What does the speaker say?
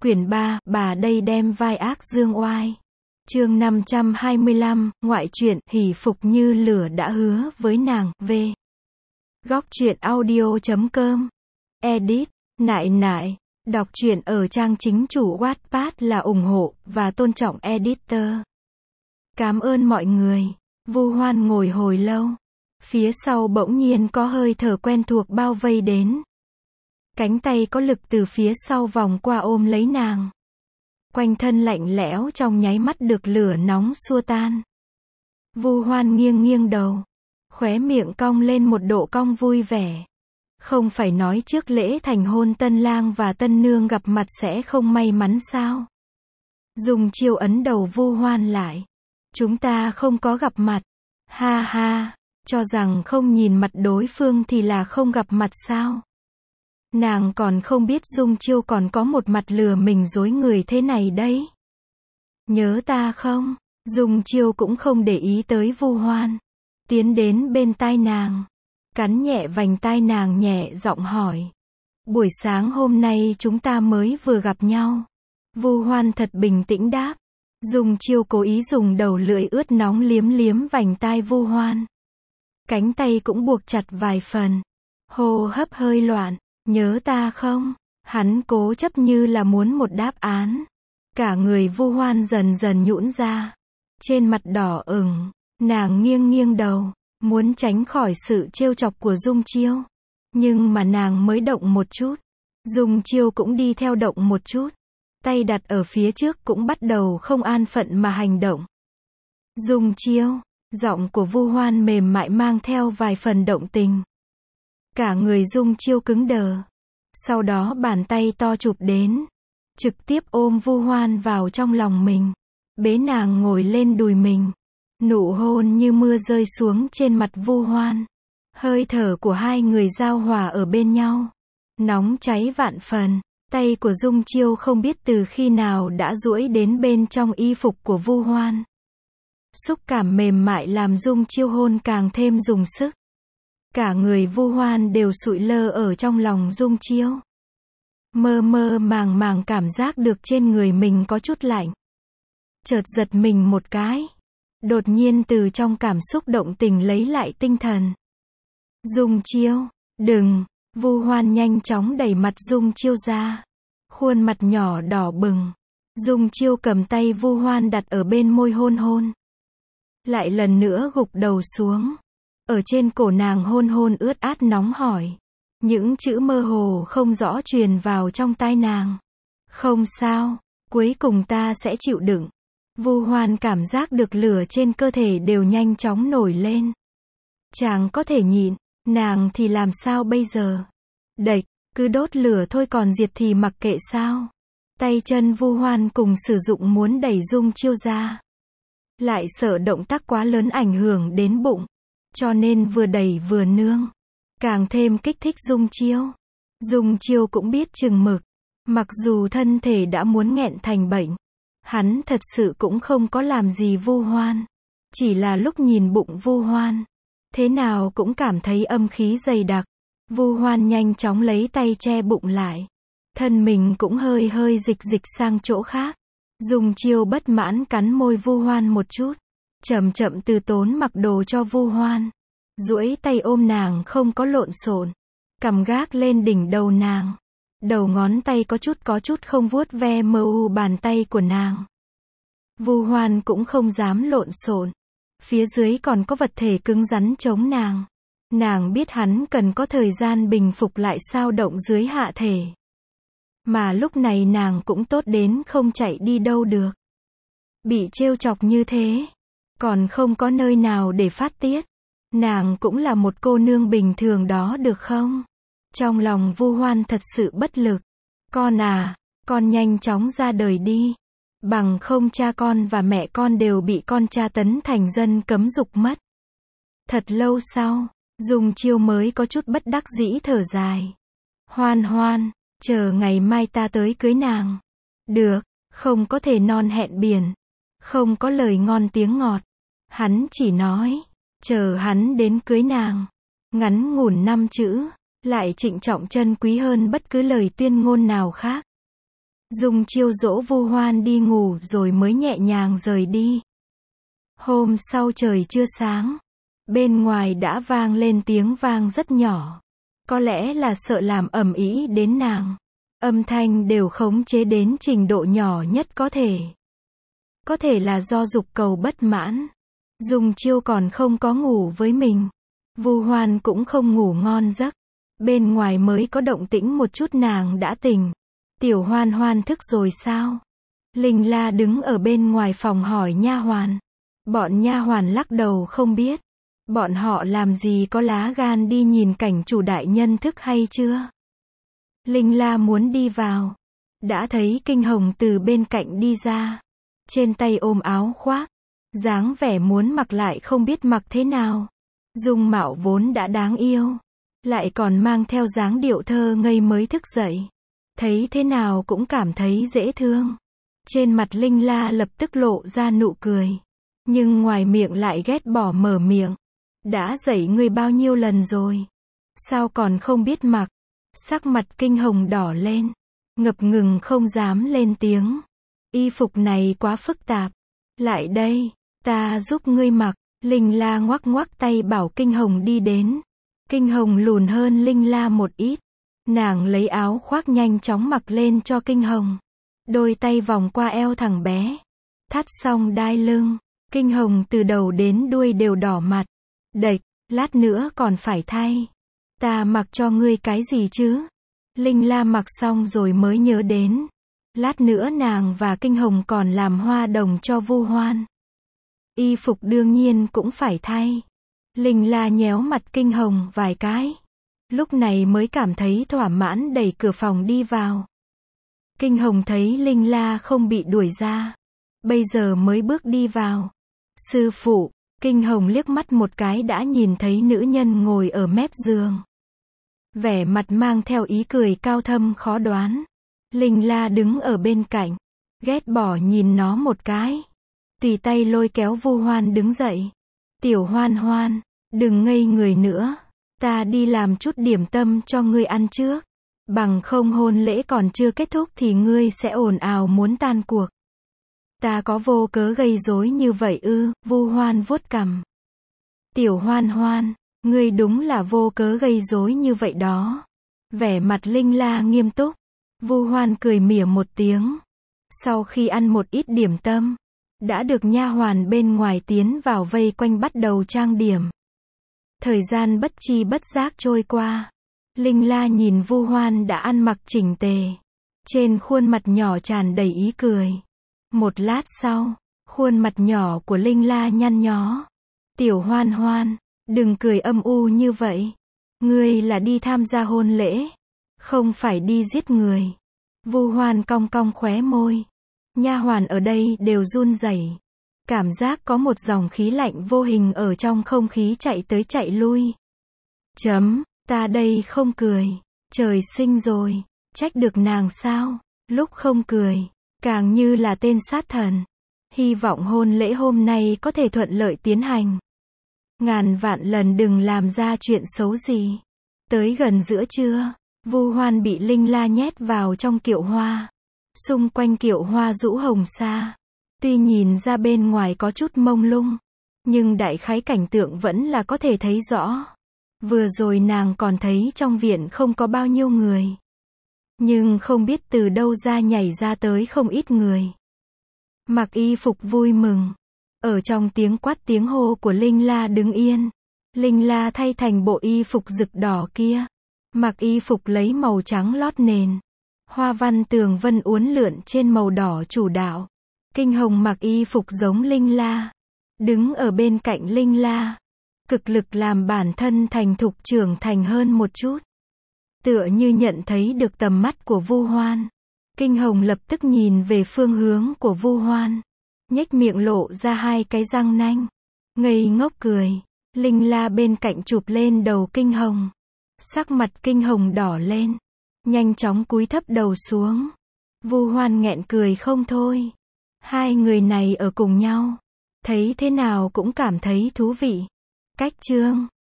Quyển 3, bà đây đem vai ác dương oai. Chương 525, ngoại truyện, hỉ phục như lửa đã hứa với nàng, v. Góc truyện audio.com. Edit, nại nại. Đọc truyện ở trang chính chủ Wattpad là ủng hộ và tôn trọng editor. Cảm ơn mọi người. Vu Hoan ngồi hồi lâu. Phía sau bỗng nhiên có hơi thở quen thuộc bao vây đến. Cánh tay có lực từ phía sau vòng qua ôm lấy nàng. Quanh thân lạnh lẽo trong nháy mắt được lửa nóng xua tan. Vu Hoan nghiêng nghiêng đầu. Khóe miệng cong lên một độ cong vui vẻ. Không phải nói trước lễ thành hôn tân lang và tân nương gặp mặt sẽ không may mắn sao? Dùng chiêu ấn đầu Vu Hoan lại. Chúng ta không có gặp mặt. Ha ha, cho rằng không nhìn mặt đối phương thì là không gặp mặt sao? Nàng còn không biết Dung Chiêu còn có một mặt lừa mình dối người thế này đấy. Nhớ ta không? Dung Chiêu cũng không để ý tới Vu Hoan. Tiến đến bên tai nàng. Cắn nhẹ vành tai nàng nhẹ giọng hỏi. Buổi sáng hôm nay chúng ta mới vừa gặp nhau. Vu Hoan thật bình tĩnh đáp. Dung Chiêu cố ý dùng đầu lưỡi ướt nóng liếm liếm vành tai Vu Hoan. Cánh tay cũng buộc chặt vài phần. Hô hấp hơi loạn. Nhớ ta không? Hắn cố chấp như là muốn một đáp án. Cả người Vu Hoan dần dần nhũn ra. Trên mặt đỏ ửng, nàng nghiêng nghiêng đầu, muốn tránh khỏi sự trêu chọc của Dung Chiêu. Nhưng mà nàng mới động một chút. Dung Chiêu cũng đi theo động một chút. Tay đặt ở phía trước cũng bắt đầu không an phận mà hành động. Dung Chiêu, giọng của Vu Hoan mềm mại mang theo vài phần động tình. Cả người Dung Chiêu cứng đờ. Sau đó bàn tay to chụp đến. Trực tiếp ôm Vu Hoan vào trong lòng mình. Bế nàng ngồi lên đùi mình. Nụ hôn như mưa rơi xuống trên mặt Vu Hoan. Hơi thở của hai người giao hòa ở bên nhau. Nóng cháy vạn phần. Tay của Dung Chiêu không biết từ khi nào đã duỗi đến bên trong y phục của Vu Hoan. Xúc cảm mềm mại làm Dung Chiêu hôn càng thêm dùng sức. Cả người Vu Hoan đều sụi lơ ở trong lòng Dung Chiêu. Mơ mơ màng màng cảm giác được trên người mình có chút lạnh. Chợt giật mình một cái. Đột nhiên từ trong cảm xúc động tình lấy lại tinh thần. Dung Chiêu, đừng. Vu Hoan nhanh chóng đẩy mặt Dung Chiêu ra. Khuôn mặt nhỏ đỏ bừng. Dung Chiêu cầm tay Vu Hoan đặt ở bên môi hôn hôn. Lại lần nữa gục đầu xuống. Ở trên cổ nàng hôn hôn ướt át nóng hổi. Những chữ mơ hồ không rõ truyền vào trong tai nàng. Không sao, cuối cùng ta sẽ chịu đựng. Vu Hoan cảm giác được lửa trên cơ thể đều nhanh chóng nổi lên. Chàng có thể nhịn, nàng thì làm sao bây giờ? Đẩy, cứ đốt lửa thôi còn diệt thì mặc kệ sao? Tay chân Vu Hoan cùng sử dụng muốn đẩy Dung Chiêu ra. Lại sợ động tác quá lớn ảnh hưởng đến bụng. Cho nên vừa đẩy vừa nương. Càng thêm kích thích Dung Chiêu. Dung Chiêu cũng biết chừng mực. Mặc dù thân thể đã muốn nghẹn thành bệnh. Hắn thật sự cũng không có làm gì Vu Hoan. Chỉ là lúc nhìn bụng Vu Hoan. Thế nào cũng cảm thấy âm khí dày đặc. Vu Hoan nhanh chóng lấy tay che bụng lại. Thân mình cũng hơi hơi dịch dịch sang chỗ khác. Dung Chiêu bất mãn cắn môi Vu Hoan một chút. Chậm chậm từ tốn mặc đồ cho Vu Hoan. Duỗi tay ôm nàng không có lộn xộn. Cầm gác lên đỉnh đầu nàng. Đầu ngón tay có chút không vuốt ve mờ u bàn tay của nàng. Vu Hoan cũng không dám lộn xộn. Phía dưới còn có vật thể cứng rắn chống nàng. Nàng biết hắn cần có thời gian bình phục lại sao động dưới hạ thể. Mà lúc này nàng cũng tốt đến không chạy đi đâu được. Bị trêu chọc như thế. Còn không có nơi nào để phát tiết. Nàng cũng là một cô nương bình thường đó được không? Trong lòng Vu Hoan thật sự bất lực. Con à, con nhanh chóng ra đời đi. Bằng không cha con và mẹ con đều bị con tra tấn thành dân cấm dục mất. Thật lâu sau, Dung Chiêu mới có chút bất đắc dĩ thở dài. Hoan Hoan, chờ ngày mai ta tới cưới nàng. Được, không có thể non hẹn biển. Không có lời ngon tiếng ngọt. Hắn chỉ nói, chờ hắn đến cưới nàng. Ngắn ngủn 5 chữ, lại trịnh trọng chân quý hơn bất cứ lời tuyên ngôn nào khác. Dung Chiêu dỗ Vu Hoan đi ngủ rồi mới nhẹ nhàng rời đi. Hôm sau trời chưa sáng, bên ngoài đã vang lên tiếng vang rất nhỏ. Có lẽ là sợ làm ầm ĩ đến nàng. Âm thanh đều khống chế đến trình độ nhỏ nhất có thể. Có thể là do dục cầu bất mãn. Dung Chiêu còn không có ngủ với mình. Vu Hoan cũng không ngủ ngon giấc. Bên ngoài mới có động tĩnh một chút nàng đã tỉnh. Tiểu Hoan Hoan thức rồi sao? Linh La đứng ở bên ngoài phòng hỏi nha hoàn. Bọn nha hoàn lắc đầu không biết. Bọn họ làm gì có lá gan đi nhìn cảnh chủ đại nhân thức hay chưa? Linh La muốn đi vào. Đã thấy Kinh Hồng từ bên cạnh đi ra. Trên tay ôm áo khoác. Dáng vẻ muốn mặc lại không biết mặc thế nào. Dung mạo vốn đã đáng yêu. Lại còn mang theo dáng điệu thơ ngây mới thức dậy. Thấy thế nào cũng cảm thấy dễ thương. Trên mặt Linh La lập tức lộ ra nụ cười. Nhưng ngoài miệng lại ghét bỏ mở miệng. Đã dạy ngươi bao nhiêu lần rồi? Sao còn không biết mặc? Sắc mặt Kinh Hồng đỏ lên. Ngập ngừng không dám lên tiếng. Y phục này quá phức tạp. Lại đây, ta giúp ngươi mặc. Linh La ngoắc ngoắc tay bảo Kinh Hồng đi đến. Kinh Hồng lùn hơn Linh La một ít. Nàng lấy áo khoác nhanh chóng mặc lên cho Kinh Hồng. Đôi tay vòng qua eo thằng bé. Thắt xong đai lưng. Kinh Hồng từ đầu đến đuôi đều đỏ mặt. Đệch, lát nữa còn phải thay. Ta mặc cho ngươi cái gì chứ? Linh La mặc xong rồi mới nhớ đến. Lát nữa nàng và Kinh Hồng còn làm hoa đồng cho Vu Hoan. Y phục đương nhiên cũng phải thay. Linh La nhéo mặt Kinh Hồng vài cái. Lúc này mới cảm thấy thỏa mãn đẩy cửa phòng đi vào. Kinh Hồng thấy Linh La không bị đuổi ra. Bây giờ mới bước đi vào. Sư phụ, Kinh Hồng liếc mắt một cái đã nhìn thấy nữ nhân ngồi ở mép giường. Vẻ mặt mang theo ý cười cao thâm khó đoán. Linh La đứng ở bên cạnh. Ghét bỏ nhìn nó một cái. Tùy tay lôi kéo Vu Hoan đứng dậy. Tiểu Hoan Hoan, đừng ngây người nữa. Ta đi làm chút điểm tâm cho ngươi ăn trước. Bằng không hôn lễ còn chưa kết thúc thì ngươi sẽ ồn ào muốn tan cuộc. Ta có vô cớ gây rối như vậy ư? Vu Hoan vuốt cằm. Tiểu Hoan Hoan, ngươi đúng là vô cớ gây rối như vậy đó. Vẻ mặt Linh La nghiêm túc. Vu Hoan cười mỉa một tiếng. Sau khi ăn một ít điểm tâm, đã được nha hoàn bên ngoài tiến vào vây quanh bắt đầu trang điểm. Thời gian bất chi bất giác trôi qua. Linh La nhìn Vu Hoan đã ăn mặc chỉnh tề. Trên khuôn mặt nhỏ tràn đầy ý cười. Một lát sau, khuôn mặt nhỏ của Linh La nhăn nhó. Tiểu Hoan Hoan, đừng cười âm u như vậy. Ngươi là đi tham gia hôn lễ, không phải đi giết người. Vu Hoan cong cong khóe môi. Nha hoàn ở đây đều run rẩy. Cảm giác có một dòng khí lạnh vô hình ở trong không khí chạy tới chạy lui. Ta đây không cười. Trời sinh rồi. Trách được nàng sao? Lúc không cười, càng như là tên sát thần. Hy vọng hôn lễ hôm nay có thể thuận lợi tiến hành. Ngàn vạn lần đừng làm ra chuyện xấu gì. Tới gần giữa trưa, Vu Hoan bị Linh La nhét vào trong kiệu hoa. Xung quanh kiệu hoa rũ hồng sa. Tuy nhìn ra bên ngoài có chút mông lung, nhưng đại khái cảnh tượng vẫn là có thể thấy rõ. Vừa rồi nàng còn thấy trong viện không có bao nhiêu người. Nhưng không biết từ đâu ra nhảy ra tới không ít người. Mặc y phục vui mừng. Ở trong tiếng quát tiếng hô của Linh La đứng yên. Linh La thay thành bộ y phục rực đỏ kia. Mặc y phục lấy màu trắng lót nền. Hoa văn tường vân uốn lượn trên màu đỏ chủ đạo. Kinh Hồng mặc y phục giống Linh La. Đứng ở bên cạnh Linh La. Cực lực làm bản thân thành thục trưởng thành hơn một chút. Tựa như nhận thấy được tầm mắt của Vu Hoan. Kinh Hồng lập tức nhìn về phương hướng của Vu Hoan. Nhếch miệng lộ ra hai cái răng nanh. Ngây ngốc cười. Linh La bên cạnh chụp lên đầu Kinh Hồng. Sắc mặt Kinh Hồng đỏ lên. Nhanh chóng cúi thấp đầu xuống. Vu Hoan nghẹn cười không thôi. Hai người này ở cùng nhau. Thấy thế nào cũng cảm thấy thú vị. Cách chương